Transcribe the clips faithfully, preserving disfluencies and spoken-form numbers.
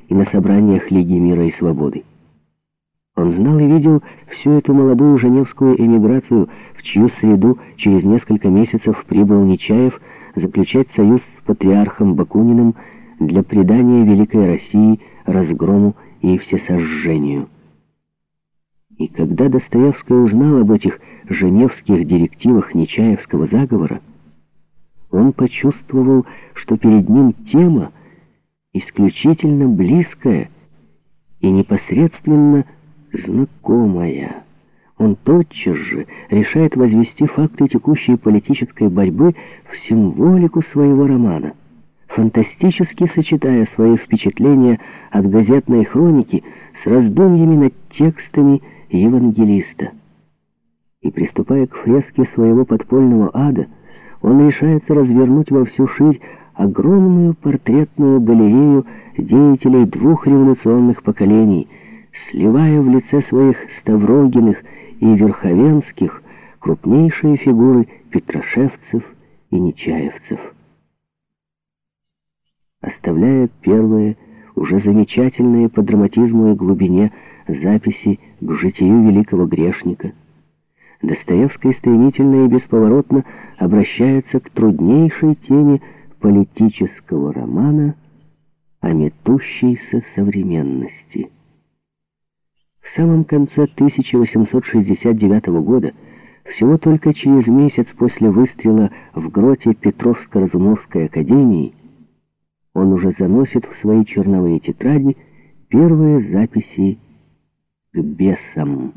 и на собраниях Лиги мира и свободы. Он знал и видел всю эту молодую женевскую эмиграцию, в чью среду через несколько месяцев прибыл Нечаев заключать союз с патриархом Бакуниным для предания Великой России разгрому и всесожжению. И когда Достоевский узнал об этих женевских директивах Нечаевского заговора, он почувствовал, что перед ним тема исключительно близкая и непосредственно знакомая. Он тотчас же решает возвести факты текущей политической борьбы в символику своего романа, фантастически сочетая свои впечатления от газетной хроники с раздумьями над текстами евангелиста. И, приступая к фреске своего подпольного ада, он решается развернуть во всю ширь огромную портретную галерею деятелей двух революционных поколений, сливая в лице своих Ставрогиных и Верховенских крупнейшие фигуры петрошевцев и нечаевцев. Оставляя первые, уже замечательные по драматизму и глубине записи к житию великого грешника, Достоевский стремительно и бесповоротно обращается к труднейшей теме политического романа о метущейся современности. В самом конце тысяча восемьсот шестьдесят девятого года, всего только через месяц после выстрела в гроте Петровско-Разумовской академии, он уже заносит в свои черновые тетради первые записи к бесам.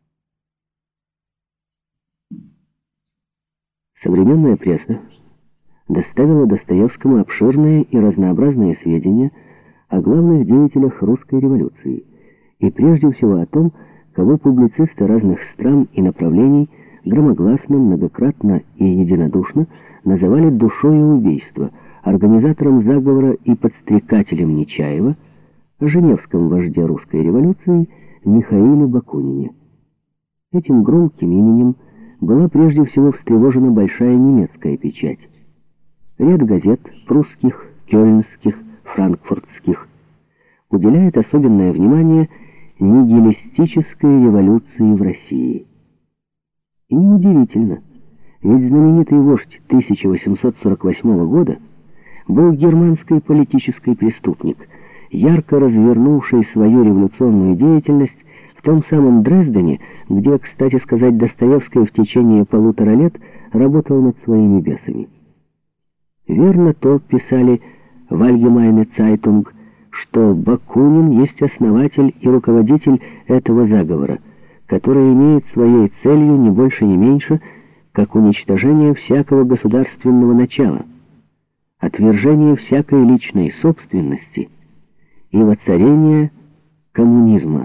Современная пресса доставила Достоевскому обширные и разнообразные сведения о главных деятелях русской революции, и прежде всего о том, кого публицисты разных стран и направлений громогласно, многократно и единодушно называли душою убийства, организатором заговора и подстрекателем Нечаева, о женевском вожде русской революции Михаиле Бакунине. Этим громким именем была прежде всего встревожена большая немецкая печать. Ряд газет прусских, кёльнских, франкфуртских уделяет особенное внимание нигилистической революции в России. И неудивительно, ведь знаменитый вождь тысяча восемьсот сорок восьмого года был германский политический преступник, ярко развернувший свою революционную деятельность в том самом Дрездене, где, кстати сказать, Достоевский в течение полутора лет работал над своими бесами. Верно то, писали в Allgemeine Zeitung, что Бакунин есть основатель и руководитель этого заговора, который имеет своей целью не больше не меньше, как уничтожение всякого государственного начала, отвержение всякой личной собственности и воцарение коммунизма.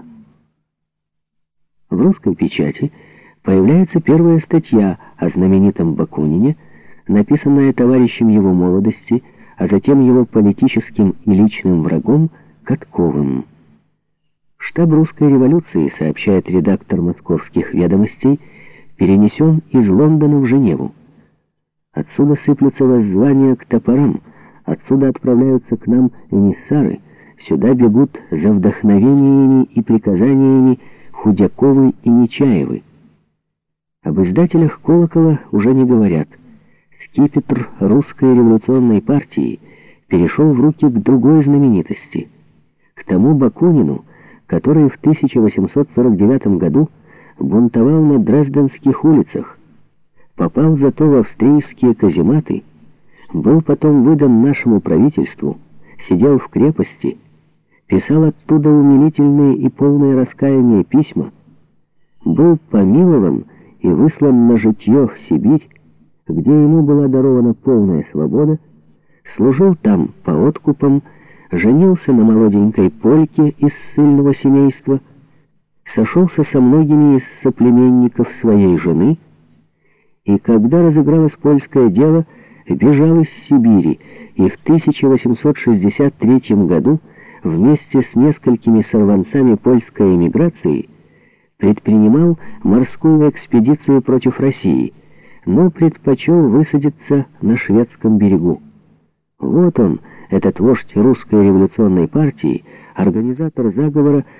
В русской печати появляется первая статья о знаменитом Бакунине, написанная товарищем его молодости, а затем его политическим и личным врагом Катковым. Штаб русской революции, сообщает редактор «Московских ведомостей», перенесен из Лондона в Женеву. Отсюда сыплются воззвания к топорам, отсюда отправляются к нам эмиссары, сюда бегут за вдохновениями и приказаниями Худяковы и Нечаевы. Об издателях «Колокола» уже не говорят. Скипетр русской революционной партии перешел в руки к другой знаменитости, к тому Бакунину, который в тысяча восемьсот сорок девятом году бунтовал на дрезденских улицах, попал зато в австрийские казематы, был потом выдан нашему правительству, сидел в крепости, писал оттуда умилительные и полные раскаяния письма, был помилован и выслан на житье в Сибирь, где ему была дарована полная свобода, служил там по откупам, женился на молоденькой польке из ссыльного семейства, сошелся со многими из соплеменников своей жены, и когда разыгралось польское дело, бежал из Сибири, и в тысяча восемьсот шестьдесят третьем году вместе с несколькими сорванцами польской эмиграции предпринимал морскую экспедицию против России, но предпочел высадиться на шведском берегу. Вот он, этот вождь русской революционной партии, организатор заговора,